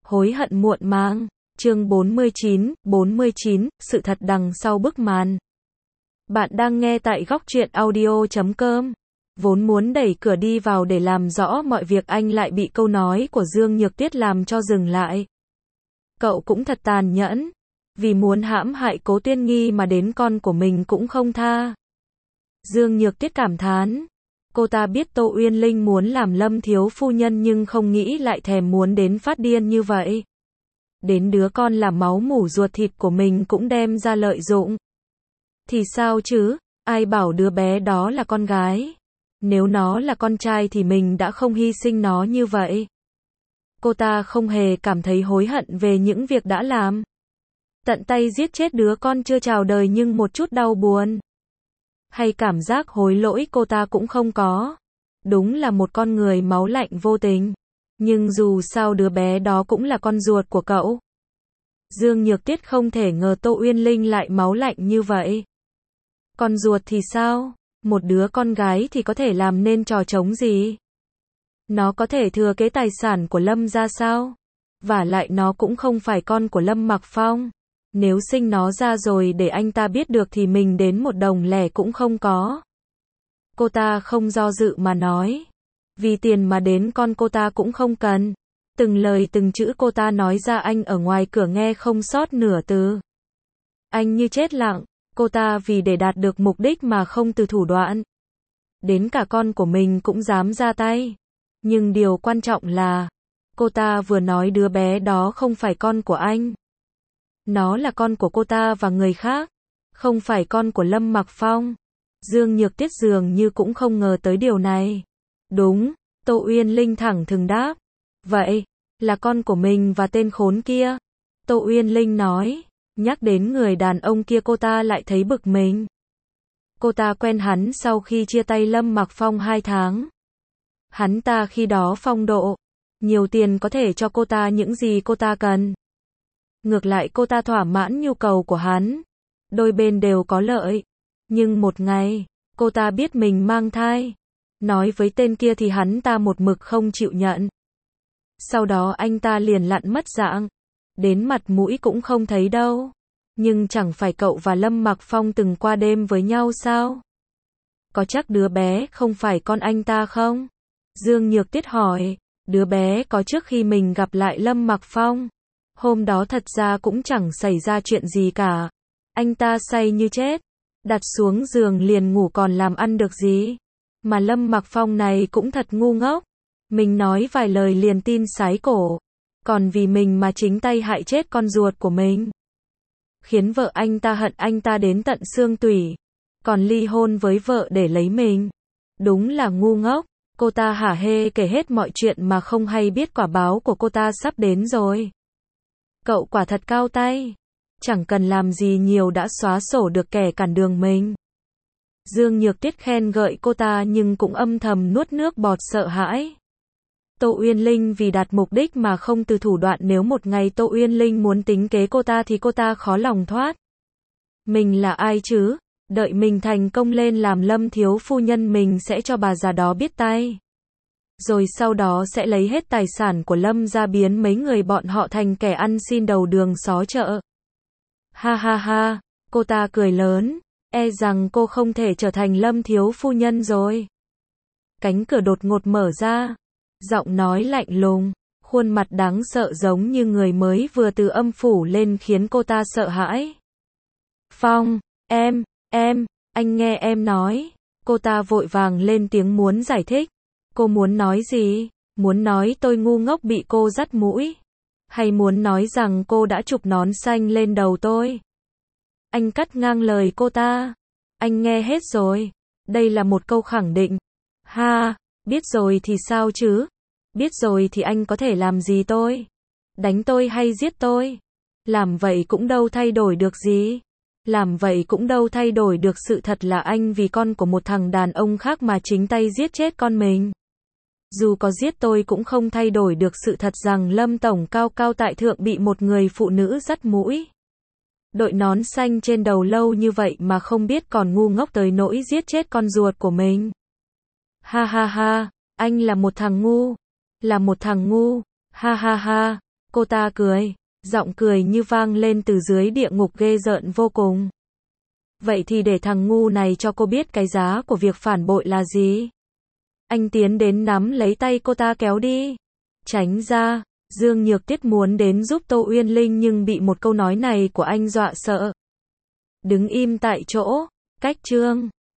Hối hận muộn màng. Chương 49, sự thật đằng sau bức màn. Bạn đang nghe tại góc truyện audio.com. Vốn muốn đẩy cửa đi vào để làm rõ mọi việc, anh lại bị câu nói của Dương Nhược Tuyết làm cho dừng lại. Cậu cũng thật tàn nhẫn. Vì muốn hãm hại Cố Tuyên Nghi mà đến con của mình cũng không tha. Dương Nhược Tuyết cảm thán. Cô ta biết Tô Uyên Linh muốn làm Lâm thiếu phu nhân nhưng không nghĩ lại thèm muốn đến phát điên như vậy. Đến đứa con là máu mủ ruột thịt của mình cũng đem ra lợi dụng. Thì sao chứ, ai bảo đứa bé đó là con gái. Nếu nó là con trai thì mình đã không hy sinh nó như vậy. Cô ta không hề cảm thấy hối hận về những việc đã làm. Tận tay giết chết đứa con chưa chào đời nhưng một chút đau buồn hay cảm giác hối lỗi cô ta cũng không có. Đúng là một con người máu lạnh vô tình. Nhưng dù sao đứa bé đó cũng là con ruột của cậu. Dương Nhược Tuyết không thể ngờ Tô Uyên Linh lại máu lạnh như vậy. Con ruột thì sao? Một đứa con gái thì có thể làm nên trò trống gì? Nó có thể thừa kế tài sản của Lâm ra sao? Vả lại nó cũng không phải con của Lâm Mặc Phong. Nếu sinh nó ra rồi để anh ta biết được thì mình đến một đồng lẻ cũng không có. Cô ta không do dự mà nói. Vì tiền mà đến con cô ta cũng không cần. Từng lời từng chữ cô ta nói ra anh ở ngoài cửa nghe không sót nửa từ. Anh như chết lặng. Cô ta vì để đạt được mục đích mà không từ thủ đoạn. Đến cả con của mình cũng dám ra tay. Nhưng điều quan trọng là cô ta vừa nói đứa bé đó không phải con của anh. Nó là con của cô ta và người khác. Không phải con của Lâm Mặc Phong. Dương Nhược Tuyết dường như cũng không ngờ tới điều này. Đúng, Tô Uyên Linh thẳng thừng đáp. Vậy, là con của mình và tên khốn kia. Tô Uyên Linh nói. Nhắc đến người đàn ông kia cô ta lại thấy bực mình. Cô ta quen hắn sau khi chia tay Lâm Mặc Phong 2 tháng. Hắn ta khi đó phong độ. Nhiều tiền có thể cho cô ta những gì cô ta cần. Ngược lại cô ta thỏa mãn nhu cầu của hắn. Đôi bên đều có lợi. Nhưng một ngày, cô ta biết mình mang thai. Nói với tên kia thì hắn ta một mực không chịu nhận. Sau đó anh ta liền lặn mất dạng. Đến mặt mũi cũng không thấy đâu. Nhưng chẳng phải cậu và Lâm Mặc Phong từng qua đêm với nhau sao? Có chắc đứa bé không phải con anh ta không? Dương Nhược Tuyết hỏi. Đứa bé có trước khi mình gặp lại Lâm Mặc Phong. Hôm đó thật ra cũng chẳng xảy ra chuyện gì cả. Anh ta say như chết. Đặt xuống giường liền ngủ còn làm ăn được gì. Mà Lâm Mặc Phong này cũng thật ngu ngốc. Mình nói vài lời liền tin sái cổ. Còn vì mình mà chính tay hại chết con ruột của mình. Khiến vợ anh ta hận anh ta đến tận xương tủy. Còn ly hôn với vợ để lấy mình. Đúng là ngu ngốc. Cô ta hả hê kể hết mọi chuyện mà không hay biết quả báo của cô ta sắp đến rồi. Cậu quả thật cao tay. Chẳng cần làm gì nhiều đã xóa sổ được kẻ cản đường mình. Dương Nhược Tuyết khen gợi cô ta nhưng cũng âm thầm nuốt nước bọt sợ hãi. Tô Uyên Linh vì đạt mục đích mà không từ thủ đoạn, nếu một ngày Tô Uyên Linh muốn tính kế cô ta thì cô ta khó lòng thoát. Mình là ai chứ? Đợi mình thành công lên làm Lâm thiếu phu nhân mình sẽ cho bà già đó biết tay. Rồi sau đó sẽ lấy hết tài sản của Lâm ra biến mấy người bọn họ thành kẻ ăn xin đầu đường xó chợ. Ha ha ha, cô ta cười lớn. E rằng cô không thể trở thành Lâm thiếu phu nhân rồi. Cánh cửa đột ngột mở ra. Giọng nói lạnh lùng, khuôn mặt đáng sợ giống như người mới vừa từ âm phủ lên khiến cô ta sợ hãi. Phong, em, anh nghe em nói. Cô ta vội vàng lên tiếng muốn giải thích. Cô muốn nói gì? Muốn nói tôi ngu ngốc bị cô dắt mũi? Hay muốn nói rằng cô đã chụp nón xanh lên đầu tôi? Anh cắt ngang lời cô ta. Anh nghe hết rồi. Đây là một câu khẳng định. Ha, biết rồi thì sao chứ? Biết rồi thì anh có thể làm gì tôi? Đánh tôi hay giết tôi? Làm vậy cũng đâu thay đổi được gì. Làm vậy cũng đâu thay đổi được sự thật là anh vì con của một thằng đàn ông khác mà chính tay giết chết con mình. Dù có giết tôi cũng không thay đổi được sự thật rằng Lâm tổng cao cao tại thượng bị một người phụ nữ dắt mũi. Đội nón xanh trên đầu lâu như vậy mà không biết còn ngu ngốc tới nỗi giết chết con ruột của mình. Ha ha ha, anh là một thằng ngu. Là một thằng ngu. Ha ha ha, Cô ta cười. Giọng cười như vang lên từ dưới địa ngục ghê rợn vô cùng. Vậy thì để thằng ngu này cho cô biết cái giá của việc phản bội là gì. Anh tiến đến nắm lấy tay cô ta kéo đi. Tránh ra. Dương Nhược Tiết muốn đến giúp Tô Uyên Linh nhưng bị một câu nói này của anh dọa sợ. Đứng im tại chỗ. Cách chương.